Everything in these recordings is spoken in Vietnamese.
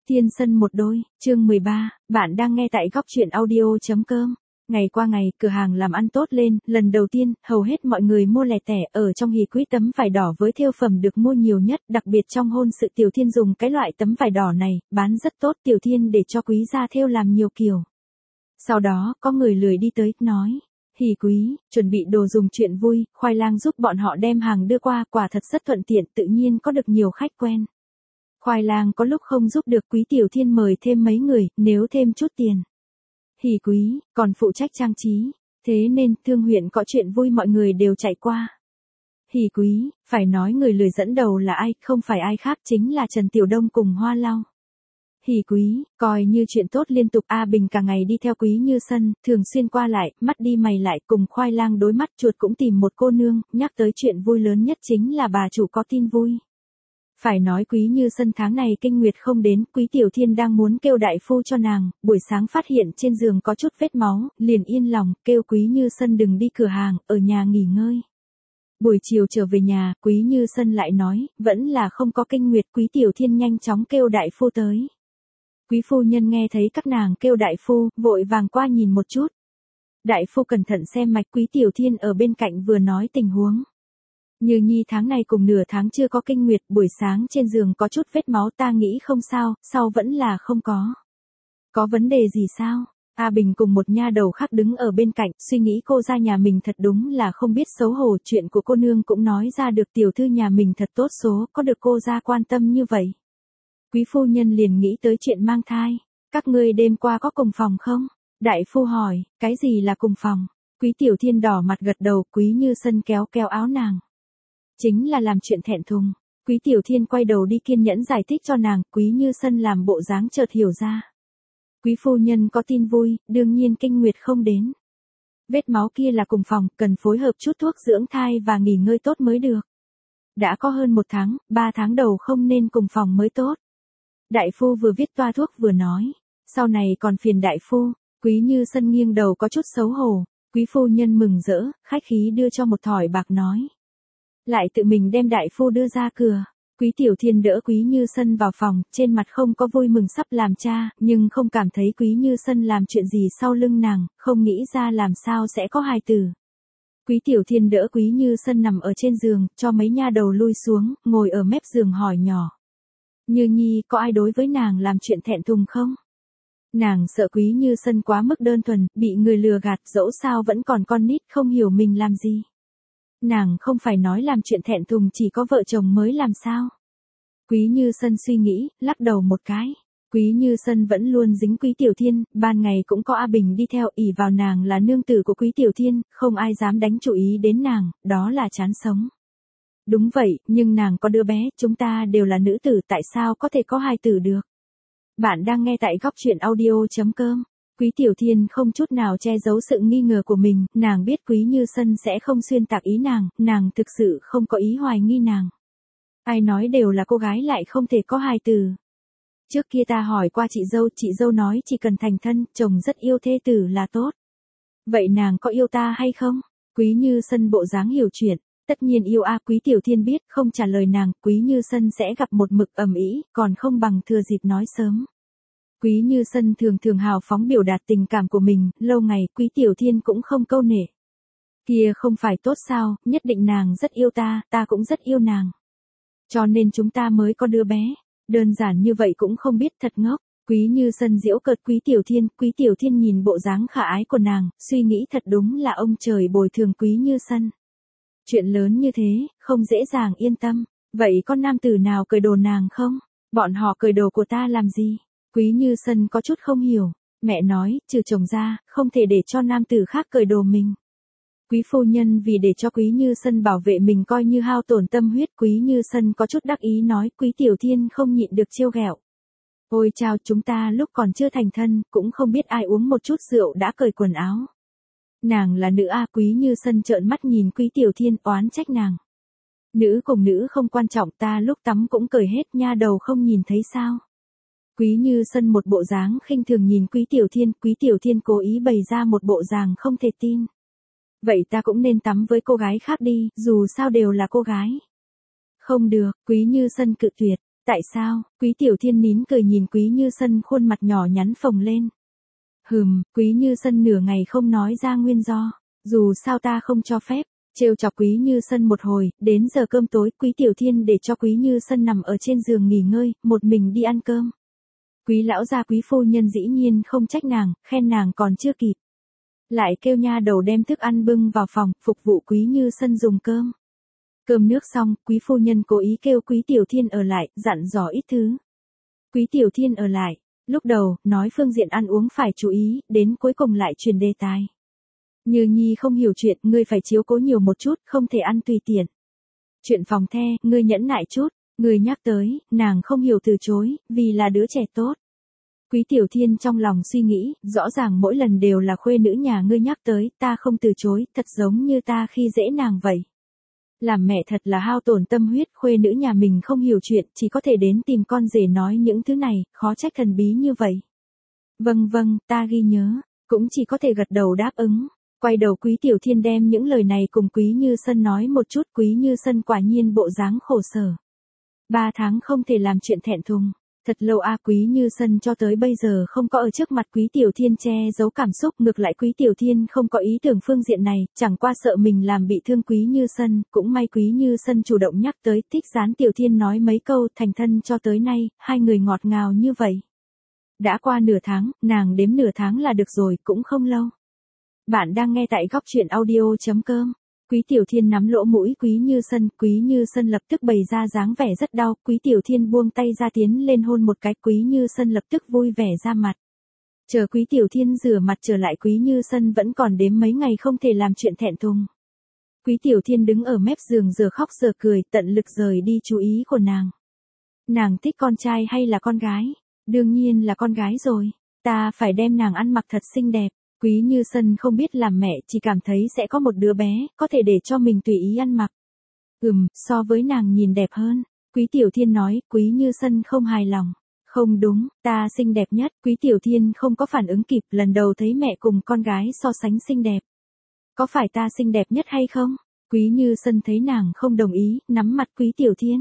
Thiên sân một đôi, chương 13, bạn đang nghe tại góc truyện audio.com. Ngày qua ngày, cửa hàng làm ăn tốt lên, lần đầu tiên, hầu hết mọi người mua lẻ tẻ, ở trong hỉ quý tấm vải đỏ với thêu phẩm được mua nhiều nhất, đặc biệt trong hôn sự Tiểu Thiên dùng cái loại tấm vải đỏ này, bán rất tốt. Tiểu Thiên để cho quý gia thêu làm nhiều kiểu. Sau đó, có người lười đi tới, nói, hỉ quý, chuẩn bị đồ dùng chuyện vui, khoai lang giúp bọn họ đem hàng đưa qua, quả thật rất thuận tiện, tự nhiên có được nhiều khách quen. Khoai lang có lúc không giúp được, quý Tiểu Thiên mời thêm mấy người, nếu thêm chút tiền. Hỉ quý, còn phụ trách trang trí, thế nên thương huyện có chuyện vui mọi người đều chạy qua. Hỉ quý, phải nói người lười dẫn đầu là ai, không phải ai khác chính là Trần Tiểu Đông cùng Hoa Lau. Hỉ quý, coi như chuyện tốt liên tục. A Bình cả ngày đi theo Quý Như Sân, thường xuyên qua lại, mắt đi mày lại, cùng khoai lang đối mắt. Chuột cũng tìm một cô nương, nhắc tới chuyện vui lớn nhất chính là bà chủ có tin vui. Phải nói Quý Như Sân tháng này kinh nguyệt không đến, Quý Tiểu Thiên đang muốn kêu đại phu cho nàng, buổi sáng phát hiện trên giường có chút vết máu, liền yên lòng, kêu Quý Như Sân đừng đi cửa hàng, ở nhà nghỉ ngơi. Buổi chiều trở về nhà, Quý Như Sân lại nói, vẫn là không có kinh nguyệt. Quý Tiểu Thiên nhanh chóng kêu đại phu tới. Quý phu nhân nghe thấy các nàng kêu đại phu, vội vàng qua nhìn một chút. Đại phu cẩn thận xem mạch, Quý Tiểu Thiên ở bên cạnh vừa nói tình huống. Như Nhi tháng này cùng nửa tháng chưa có kinh nguyệt, buổi sáng trên giường có chút vết máu, ta nghĩ không sao, sau vẫn là không có. Có vấn đề gì sao? A Bình cùng một nha đầu khác đứng ở bên cạnh, suy nghĩ cô ra nhà mình thật đúng là không biết xấu hổ, chuyện của cô nương cũng nói ra được, tiểu thư nhà mình thật tốt số, có được cô ra quan tâm như vậy. Quý phu nhân liền nghĩ tới chuyện mang thai. Các ngươi đêm qua có cùng phòng không? Đại phu hỏi, cái gì là cùng phòng? Quý Tiểu Thiên đỏ mặt gật đầu. Quý Như Sân kéo kéo áo nàng. Chính là làm chuyện thẹn thùng. Quý Tiểu Thiên quay đầu đi kiên nhẫn giải thích cho nàng. Quý Như Sân làm bộ dáng chợt hiểu ra. Quý phu nhân có tin vui, đương nhiên kinh nguyệt không đến. Vết máu kia là cùng phòng, cần phối hợp chút thuốc dưỡng thai và nghỉ ngơi tốt mới được. Đã có hơn 1 tháng, 3 tháng đầu không nên cùng phòng mới tốt. Đại phu vừa viết toa thuốc vừa nói, sau này còn phiền đại phu. Quý Như Sân nghiêng đầu có chút xấu hổ. Quý phu nhân mừng rỡ, khách khí đưa cho một thỏi bạc nói. Lại tự mình đem đại phu đưa ra cửa. Quý Tiểu Thiên đỡ Quý Như Sân vào phòng, trên mặt không có vui mừng sắp làm cha, nhưng không cảm thấy Quý Như Sân làm chuyện gì sau lưng nàng, không nghĩ ra làm sao sẽ có hài tử. Quý Tiểu Thiên đỡ Quý Như Sân nằm ở trên giường, cho mấy nha đầu lui xuống, ngồi ở mép giường hỏi nhỏ. Như Nhi, có ai đối với nàng làm chuyện thẹn thùng không? Nàng sợ Quý Như Sân quá mức đơn thuần, bị người lừa gạt, dẫu sao vẫn còn con nít không hiểu mình làm gì. Nàng không phải nói làm chuyện thẹn thùng chỉ có vợ chồng mới làm sao? Quý Như Sân suy nghĩ, lắc đầu một cái. Quý Như Sân vẫn luôn dính Quý Tiểu Thiên, ban ngày cũng có A Bình đi theo, ỷ vào nàng là nương tử của Quý Tiểu Thiên, không ai dám đánh chú ý đến nàng, đó là chán sống. Đúng vậy, nhưng nàng có đứa bé, chúng ta đều là nữ tử, tại sao có thể có hài tử được? Bạn đang nghe tại góc truyện audio.com. Quý Tiểu Thiên không chút nào che giấu sự nghi ngờ của mình, nàng biết Quý Như Sân sẽ không xuyên tạc ý nàng thực sự không có ý hoài nghi nàng. Ai nói đều là cô gái lại không thể có hài tử. Trước kia ta hỏi qua chị dâu nói chỉ cần thành thân, chồng rất yêu thê tử là tốt. Vậy nàng có yêu ta hay không? Quý Như Sân bộ dáng hiểu chuyện. Tất nhiên yêu a. Quý Tiểu Thiên biết không trả lời nàng, Quý Như Sân sẽ gặp một mực ầm ĩ, còn không bằng thừa dịp nói sớm. Quý Như Sân thường hào phóng biểu đạt tình cảm của mình, lâu ngày Quý Tiểu Thiên cũng không câu nệ. Kia không phải tốt sao, nhất định nàng rất yêu ta cũng rất yêu nàng. Cho nên chúng ta mới có đứa bé, đơn giản như vậy cũng không biết, thật ngốc. Quý Như Sân giễu cợt Quý Tiểu Thiên nhìn bộ dáng khả ái của nàng, suy nghĩ thật đúng là ông trời bồi thường Quý Như Sân. Chuyện lớn như thế, không dễ dàng yên tâm. Vậy có nam tử nào cởi đồ nàng không? Bọn họ cởi đồ của ta làm gì? Quý Như Sân có chút không hiểu. Mẹ nói, trừ chồng ra, không thể để cho nam tử khác cởi đồ mình. Quý phu nhân vì để cho Quý Như Sân bảo vệ mình coi như hao tổn tâm huyết. Quý Như Sân có chút đắc ý nói, Quý Tiểu Thiên không nhịn được trêu ghẹo. Ôi chao, chúng ta lúc còn chưa thành thân, cũng không biết ai uống một chút rượu đã cởi quần áo. Nàng là nữ a. Quý Như Sân trợn mắt nhìn Quý Tiểu Thiên, oán trách nàng. Nữ cùng nữ không quan trọng, ta lúc tắm cũng cởi hết, nha đầu không nhìn thấy sao? Quý Như Sân một bộ dáng khinh thường nhìn Quý Tiểu Thiên cố ý bày ra một bộ dáng không thể tin. Vậy ta cũng nên tắm với cô gái khác đi, dù sao đều là cô gái. Không được, Quý Như Sân cự tuyệt, Tại sao? Quý Tiểu Thiên nín cười nhìn Quý Như Sân khuôn mặt nhỏ nhắn phồng lên. Quý Như Sân nửa ngày không nói ra nguyên do. Dù sao ta không cho phép. Trêu chọc Quý Như Sân một hồi, đến giờ cơm tối, Quý Tiểu Thiên để cho Quý Như Sân nằm ở trên giường nghỉ ngơi, một mình đi ăn cơm. Quý lão gia Quý phu nhân dĩ nhiên không trách nàng, khen nàng còn chưa kịp. Lại kêu nha đầu đem thức ăn bưng vào phòng, phục vụ Quý Như Sân dùng cơm. Cơm nước xong, Quý phu nhân cố ý kêu Quý Tiểu Thiên ở lại, dặn dò ít thứ. Quý Tiểu Thiên ở lại, lúc đầu, nói phương diện ăn uống phải chú ý, đến cuối cùng lại chuyển đề tài. Như Nhi không hiểu chuyện, ngươi phải chiếu cố nhiều một chút, không thể ăn tùy tiện. Chuyện phòng the, ngươi nhẫn nại chút, ngươi nhắc tới, nàng không hiểu từ chối, vì là đứa trẻ tốt. Quý Tiểu Thiên trong lòng suy nghĩ, rõ ràng mỗi lần đều là khuê nữ nhà ngươi nhắc tới, ta không từ chối, thật giống như ta khi dễ nàng vậy. Làm mẹ thật là hao tổn tâm huyết, khuê nữ nhà mình không hiểu chuyện, chỉ có thể đến tìm con rể nói những thứ này, khó trách thần bí như vậy. Vâng, ta ghi nhớ, cũng chỉ có thể gật đầu đáp ứng. Quay đầu Quý Tiểu Thiên đem những lời này cùng Quý Như Sân nói một chút, Quý Như Sân quả nhiên bộ dáng khổ sở. 3 tháng không thể làm chuyện thẹn thùng. Thật lâu Quý Như Sân cho tới bây giờ không có ở trước mặt Quý Tiểu Thiên che giấu cảm xúc, ngược lại Quý Tiểu Thiên không có ý tưởng phương diện này, chẳng qua sợ mình làm bị thương Quý Như Sân, cũng may Quý Như Sân chủ động nhắc tới, thích dán Tiểu Thiên nói mấy câu, thành thân cho tới nay, hai người ngọt ngào như vậy. Đã qua nửa tháng, nàng đếm nửa tháng là được rồi, cũng không lâu. Bạn đang nghe tại góc truyện audio.com. Quý Tiểu Thiên nắm lỗ mũi Quý Như Sân lập tức bày ra dáng vẻ rất đau, Quý Tiểu Thiên buông tay ra tiến lên hôn một cái, Quý Như Sân lập tức vui vẻ ra mặt. Chờ Quý Tiểu Thiên rửa mặt trở lại, Quý Như Sân vẫn còn đếm mấy ngày không thể làm chuyện thẹn thùng. Quý Tiểu Thiên đứng ở mép giường giờ khóc giờ cười, tận lực rời đi chú ý của nàng. Nàng thích con trai hay là con gái? Đương nhiên là con gái rồi, ta phải đem nàng ăn mặc thật xinh đẹp. Quý Như Sân không biết làm mẹ, chỉ cảm thấy sẽ có một đứa bé, có thể để cho mình tùy ý ăn mặc. So với nàng nhìn đẹp hơn. Quý Tiểu Thiên nói, Quý Như Sân không hài lòng. Không đúng, ta xinh đẹp nhất. Quý Tiểu Thiên không có phản ứng kịp, lần đầu thấy mẹ cùng con gái so sánh xinh đẹp. Có phải ta xinh đẹp nhất hay không? Quý Như Sân thấy nàng không đồng ý, nắm mặt Quý Tiểu Thiên.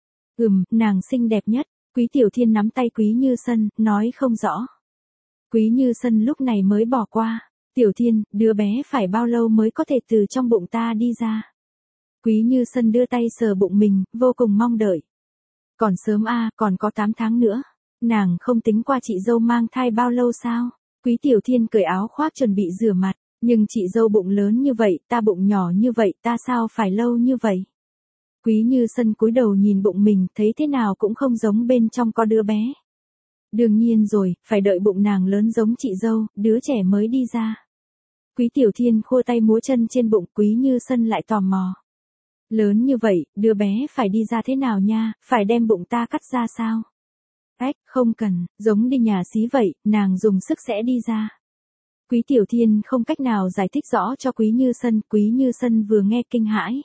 Nàng xinh đẹp nhất. Quý Tiểu Thiên nắm tay Quý Như Sân, nói không rõ. Quý Như Sân lúc này mới bỏ qua. Tiểu Thiên, đứa bé phải bao lâu mới có thể từ trong bụng ta đi ra? Quý Như Sân đưa tay sờ bụng mình, vô cùng mong đợi. Còn sớm còn có 8 tháng nữa. Nàng không tính qua chị dâu mang thai bao lâu sao? Quý Tiểu Thiên cởi áo khoác chuẩn bị rửa mặt. Nhưng chị dâu bụng lớn như vậy, ta bụng nhỏ như vậy, ta sao phải lâu như vậy? Quý Như Sân cúi đầu nhìn bụng mình, thấy thế nào cũng không giống bên trong có đứa bé. Đương nhiên rồi, phải đợi bụng nàng lớn giống chị dâu, đứa trẻ mới đi ra. Quý Tiểu Thiên khua tay múa chân trên bụng, Quý Như Sân lại tò mò. Lớn như vậy, đứa bé phải đi ra thế nào nha, phải đem bụng ta cắt ra sao? Không cần, giống đi nhà xí vậy, nàng dùng sức sẽ đi ra. Quý Tiểu Thiên không cách nào giải thích rõ cho Quý Như Sân vừa nghe kinh hãi.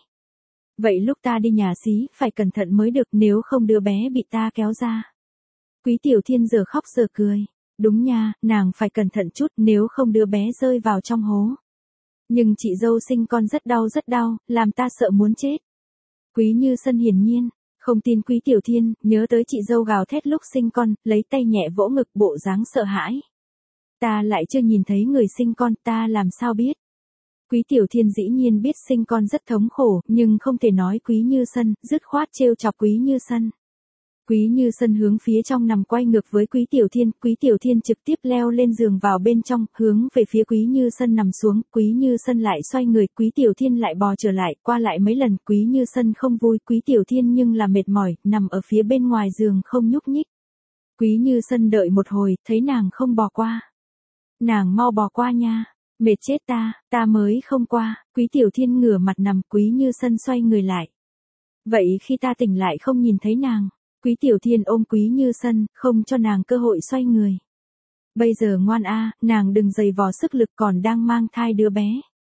Vậy lúc ta đi nhà xí, phải cẩn thận mới được, nếu không đứa bé bị ta kéo ra. Quý Tiểu Thiên giờ khóc giờ cười. Đúng nha, nàng phải cẩn thận chút, nếu không đứa bé rơi vào trong hố. Nhưng chị dâu sinh con rất đau, làm ta sợ muốn chết. Quý Như Sân hiển nhiên không tin Quý Tiểu Thiên, nhớ tới chị dâu gào thét lúc sinh con, lấy tay nhẹ vỗ ngực, bộ dáng sợ hãi. Ta lại chưa nhìn thấy người sinh con, ta làm sao biết? Quý Tiểu Thiên dĩ nhiên biết sinh con rất thống khổ, nhưng không thể nói Quý Như Sân, dứt khoát trêu chọc Quý Như Sân. Quý Như Sân hướng phía trong nằm quay ngược với Quý Tiểu Thiên trực tiếp leo lên giường vào bên trong, hướng về phía Quý Như Sân nằm xuống, Quý Như Sân lại xoay người, Quý Tiểu Thiên lại bò trở lại, qua lại mấy lần, Quý Như Sân không vui, Quý Tiểu Thiên nhưng là mệt mỏi, nằm ở phía bên ngoài giường không nhúc nhích. Quý Như Sân đợi một hồi, thấy nàng không bò qua. Nàng mau bò qua nha, mệt chết ta mới không qua. Quý Tiểu Thiên ngửa mặt nằm, Quý Như Sân xoay người lại. Vậy khi ta tỉnh lại không nhìn thấy nàng. Quý Tiểu Thiên ôm Quý Như Sân, không cho nàng cơ hội xoay người. Bây giờ ngoan nàng đừng dày vò sức lực, còn đang mang thai đứa bé.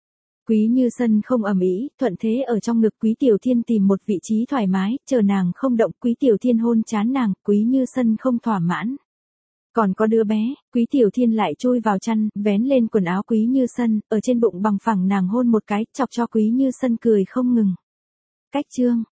Quý Như Sân không ầm ĩ, thuận thế ở trong ngực Quý Tiểu Thiên tìm một vị trí thoải mái, chờ nàng không động, Quý Tiểu Thiên hôn trán nàng, Quý Như Sân không thỏa mãn. Còn có đứa bé, Quý Tiểu Thiên lại chui vào chăn, vén lên quần áo Quý Như Sân, ở trên bụng bằng phẳng nàng hôn một cái, chọc cho Quý Như Sân cười không ngừng. Cách chương